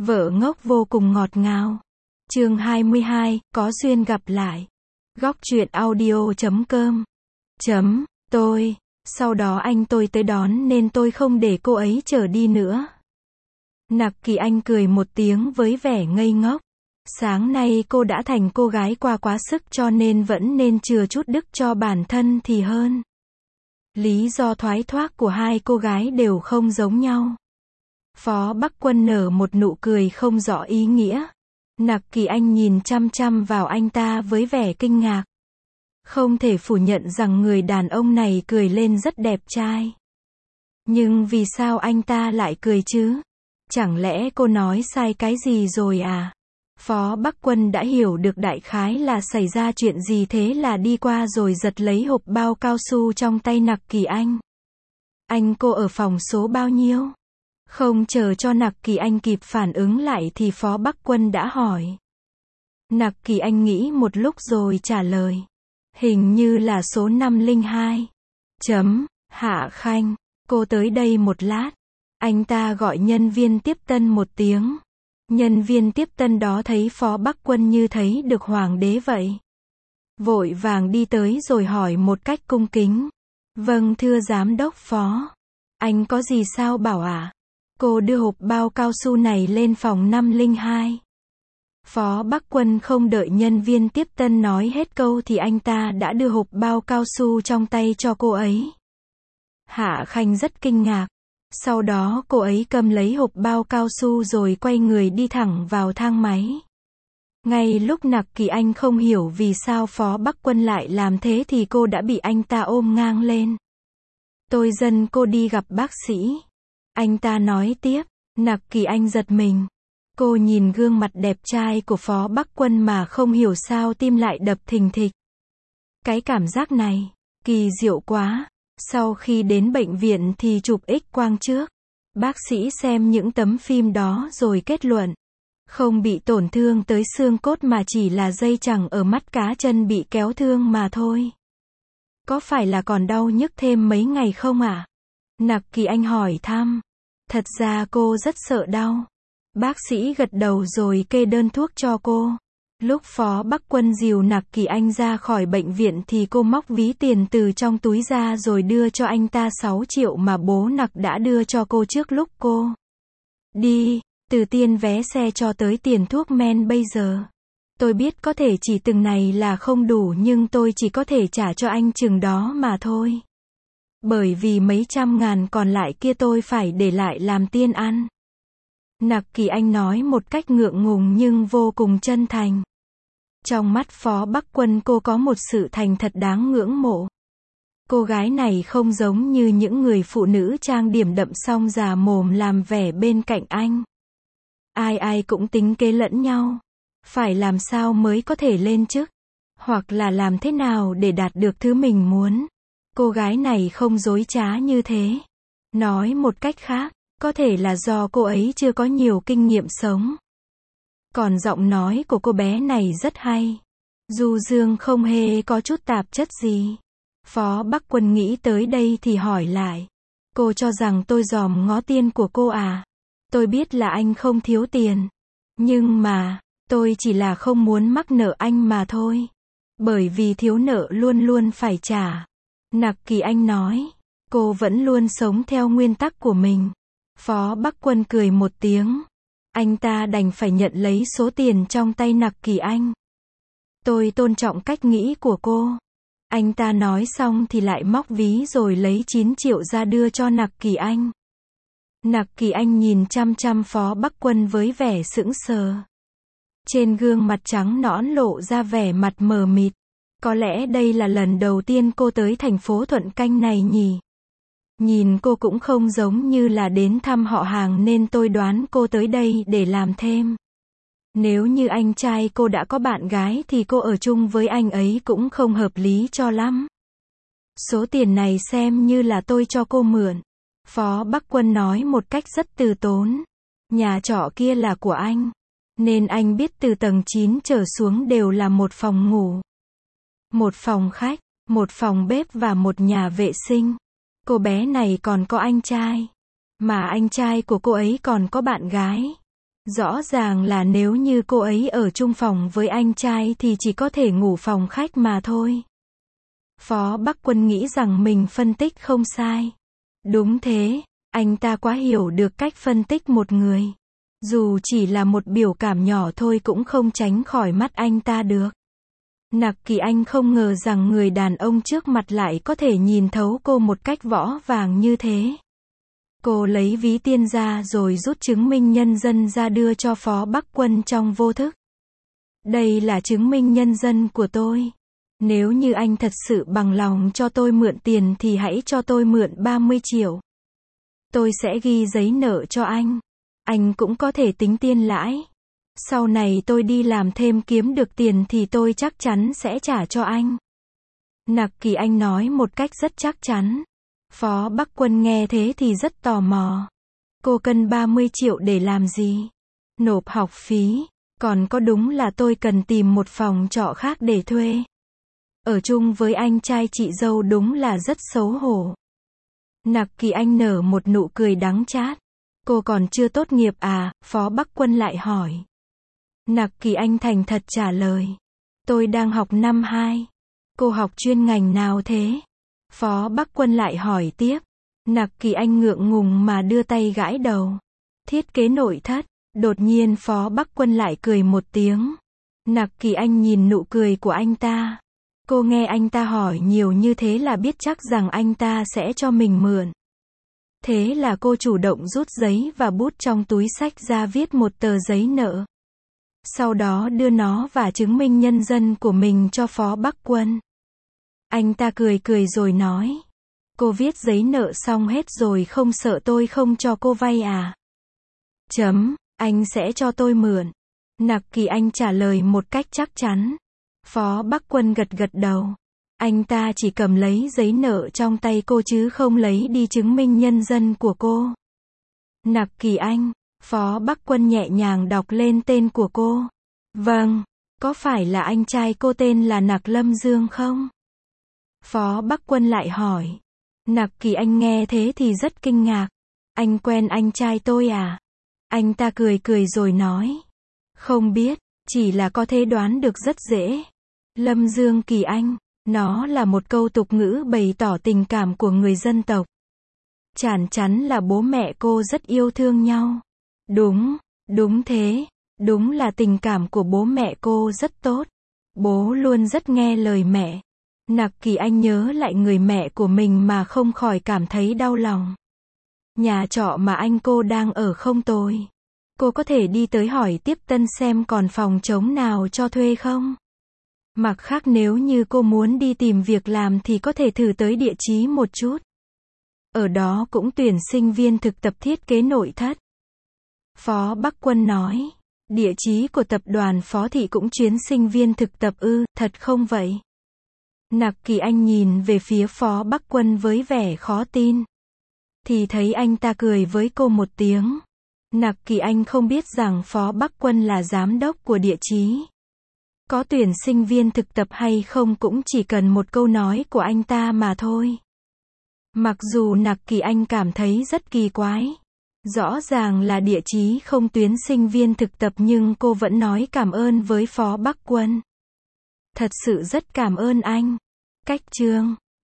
Vợ ngốc vô cùng ngọt ngào. Chương 22, có duyên gặp lại. Góc truyện audio.com. Tôi. Sau đó anh tôi tới đón nên tôi không để cô ấy chở đi nữa. Nặc Kỳ Anh cười một tiếng với vẻ ngây ngốc. Sáng nay cô đã thành cô gái quá sức cho nên vẫn nên chừa chút đức cho bản thân thì hơn. Lý do thoái thoát của hai cô gái đều không giống nhau. Phó Bắc Quân nở một nụ cười không rõ ý nghĩa. Nặc Kỳ Anh nhìn chăm chăm vào anh ta với vẻ kinh ngạc. Không thể phủ nhận rằng người đàn ông này cười lên rất đẹp trai. Nhưng vì sao anh ta lại cười chứ? Chẳng lẽ cô nói sai cái gì rồi à? Phó Bắc Quân đã hiểu được đại khái là xảy ra chuyện gì, thế là đi qua rồi giật lấy hộp bao cao su trong tay Nặc Kỳ Anh. Anh cô ở phòng số bao nhiêu? Không chờ cho Nặc Kỳ Anh kịp phản ứng lại thì Phó Bắc Quân đã hỏi. Nặc Kỳ Anh nghĩ một lúc rồi trả lời. Hình như là số 502. Hạ Khanh, cô tới đây một lát. Anh ta gọi nhân viên tiếp tân một tiếng. Nhân viên tiếp tân đó thấy Phó Bắc Quân như thấy được hoàng đế vậy. Vội vàng đi tới rồi hỏi một cách cung kính. Vâng thưa giám đốc Phó. Anh có gì sao bảo ạ? Cô đưa hộp bao cao su này lên phòng 502. Phó Bắc Quân không đợi nhân viên tiếp tân nói hết câu thì anh ta đã đưa hộp bao cao su trong tay cho cô ấy. Hạ Khanh rất kinh ngạc. Sau đó cô ấy cầm lấy hộp bao cao su rồi quay người đi thẳng vào thang máy. Ngay lúc Nặc Kỳ Anh không hiểu vì sao Phó Bắc Quân lại làm thế thì cô đã bị anh ta ôm ngang lên. Tôi dẫn cô đi gặp bác sĩ. Anh ta nói tiếp. Nặc Kỳ Anh giật mình. Cô nhìn gương mặt đẹp trai của Phó Bắc Quân mà không hiểu sao tim lại đập thình thịch. Cái cảm giác này, kỳ diệu quá. Sau khi đến bệnh viện thì chụp X-quang trước. Bác sĩ xem những tấm phim đó rồi kết luận. Không bị tổn thương tới xương cốt mà chỉ là dây chằng ở mắt cá chân bị kéo thương mà thôi. Có phải là còn đau nhức thêm mấy ngày không ạ? Nặc Kỳ Anh hỏi thăm. Thật ra cô rất sợ đau. Bác sĩ gật đầu rồi kê đơn thuốc cho cô. Lúc Phó Bắc Quân dìu Nặc Kỳ Anh ra khỏi bệnh viện thì cô móc ví tiền từ trong túi ra rồi đưa cho anh ta 6 triệu mà bố Nặc đã đưa cho cô trước lúc cô đi, từ tiền vé xe cho tới tiền thuốc men bây giờ. Tôi biết có thể chỉ từng này là không đủ nhưng tôi chỉ có thể trả cho anh chừng đó mà thôi. Bởi vì mấy trăm ngàn còn lại kia tôi phải để lại làm tiên ăn. Nặc Kỳ Anh nói một cách ngượng ngùng nhưng vô cùng chân thành. Trong mắt Phó Bắc Quân cô có một sự thành thật đáng ngưỡng mộ. Cô gái này không giống như những người phụ nữ trang điểm đậm xong già mồm làm vẻ bên cạnh anh. Ai ai cũng tính kế lẫn nhau. Phải làm sao mới có thể lên chức. Hoặc là làm thế nào để đạt được thứ mình muốn. Cô gái này không dối trá như thế. Nói một cách khác, có thể là do cô ấy chưa có nhiều kinh nghiệm sống. Còn giọng nói của cô bé này rất hay. Du dương không hề có chút tạp chất gì. Phó Bắc Quân nghĩ tới đây thì hỏi lại. Cô cho rằng tôi dòm ngó tiền của cô à? Tôi biết là anh không thiếu tiền. Nhưng mà, tôi chỉ là không muốn mắc nợ anh mà thôi. Bởi vì thiếu nợ luôn luôn phải trả. Nặc Kỳ Anh nói. Cô vẫn luôn sống theo nguyên tắc của mình. Phó Bắc Quân cười một tiếng. Anh ta đành phải nhận lấy số tiền trong tay Nặc Kỳ Anh. Tôi tôn trọng cách nghĩ của cô. Anh ta nói xong thì lại móc ví rồi lấy 9 triệu ra đưa cho Nặc Kỳ Anh. Nặc Kỳ Anh nhìn chăm chăm Phó Bắc Quân với vẻ sững sờ. Trên gương mặt trắng nõn lộ ra vẻ mặt mờ mịt. Có lẽ đây là lần đầu tiên cô tới thành phố Thuận Canh này nhỉ? Nhìn cô cũng không giống như là đến thăm họ hàng nên tôi đoán cô tới đây để làm thêm. Nếu như anh trai cô đã có bạn gái thì cô ở chung với anh ấy cũng không hợp lý cho lắm. Số tiền này xem như là tôi cho cô mượn. Phó Bắc Quân nói một cách rất từ tốn. Nhà trọ kia là của anh. Nên anh biết từ tầng 9 trở xuống đều là một phòng ngủ. Một phòng khách, một phòng bếp và một nhà vệ sinh. Cô bé này còn có anh trai. Mà anh trai của cô ấy còn có bạn gái. Rõ ràng là nếu như cô ấy ở chung phòng với anh trai thì chỉ có thể ngủ phòng khách mà thôi. Phó Bắc Quân nghĩ rằng mình phân tích không sai. Đúng thế, anh ta quá hiểu được cách phân tích một người. Dù chỉ là một biểu cảm nhỏ thôi cũng không tránh khỏi mắt anh ta được. Nặc Kỳ Anh không ngờ rằng người đàn ông trước mặt lại có thể nhìn thấu cô một cách võ vàng như thế. Cô lấy ví tiền ra rồi rút chứng minh nhân dân ra đưa cho Phó Bắc Quân trong vô thức. Đây là chứng minh nhân dân của tôi. Nếu như anh thật sự bằng lòng cho tôi mượn tiền thì hãy cho tôi mượn 30 triệu. Tôi sẽ ghi giấy nợ cho anh. Anh cũng có thể tính tiền lãi. Sau này tôi đi làm thêm kiếm được tiền thì tôi chắc chắn sẽ trả cho anh. Nặc Kỳ Anh nói một cách rất chắc chắn. Phó Bắc Quân nghe thế thì rất tò mò. Cô cần 30 triệu để làm gì? Nộp học phí. Còn có đúng là tôi cần tìm một phòng trọ khác để thuê. Ở chung với anh trai chị dâu đúng là rất xấu hổ. Nặc Kỳ Anh nở một nụ cười đắng chát. Cô còn chưa tốt nghiệp à? Phó Bắc Quân lại hỏi. Nặc Kỳ Anh thành thật trả lời. Tôi đang học năm 2. Cô học chuyên ngành nào thế? Phó Bắc Quân lại hỏi tiếp. Nặc Kỳ Anh ngượng ngùng mà đưa tay gãi đầu. Thiết kế nội thất. Đột nhiên Phó Bắc Quân lại cười một tiếng. Nặc Kỳ Anh nhìn nụ cười của anh ta. Cô nghe anh ta hỏi nhiều như thế là biết chắc rằng anh ta sẽ cho mình mượn. Thế là cô chủ động rút giấy và bút trong túi xách ra viết một tờ giấy nợ. Sau đó đưa nó và chứng minh nhân dân của mình cho Phó Bắc Quân. Anh ta cười cười rồi nói. Cô viết giấy nợ xong hết rồi không sợ tôi không cho cô vay à? Anh sẽ cho tôi mượn. Nặc Kỳ Anh trả lời một cách chắc chắn. Phó Bắc Quân gật gật đầu. Anh ta chỉ cầm lấy giấy nợ trong tay cô chứ không lấy đi chứng minh nhân dân của cô. Nặc Kỳ Anh. Phó Bắc Quân nhẹ nhàng đọc lên tên của cô. Vâng, có phải là anh trai cô tên là Nặc Lâm Dương không? Phó Bắc Quân lại hỏi. Nặc Kỳ Anh nghe thế thì rất kinh ngạc. Anh quen anh trai tôi à? Anh ta cười cười rồi nói. Không biết, chỉ là có thể đoán được rất dễ. Lâm Dương Kỳ Anh, nó là một câu tục ngữ bày tỏ tình cảm của người dân tộc. Chắn chắn là bố mẹ cô rất yêu thương nhau. Đúng thế, đúng là tình cảm của bố mẹ cô rất tốt. Bố luôn rất nghe lời mẹ. Nặc Kỳ Anh nhớ lại người mẹ của mình mà không khỏi cảm thấy đau lòng. Nhà trọ mà anh cô đang ở không tồi. Cô có thể đi tới hỏi tiếp tân xem còn phòng trống nào cho thuê không? Mặt khác nếu như cô muốn đi tìm việc làm thì có thể thử tới địa chí một chút. Ở đó cũng tuyển sinh viên thực tập thiết kế nội thất. Phó Bắc Quân nói. Địa chí của tập đoàn Phó Thị cũng chuyến sinh viên thực tập ư, thật không vậy? Nặc Kỳ Anh nhìn về phía Phó Bắc Quân với vẻ khó tin. Thì thấy anh ta cười với cô một tiếng. Nặc Kỳ Anh không biết rằng Phó Bắc Quân là giám đốc của địa chí. Có tuyển sinh viên thực tập hay không cũng chỉ cần một câu nói của anh ta mà thôi. Mặc dù Nặc Kỳ Anh cảm thấy rất kỳ quái. Rõ ràng là địa chí không tuyển sinh viên thực tập nhưng cô vẫn nói cảm ơn với Phó Bắc Quân. Thật sự rất cảm ơn anh. Cách chương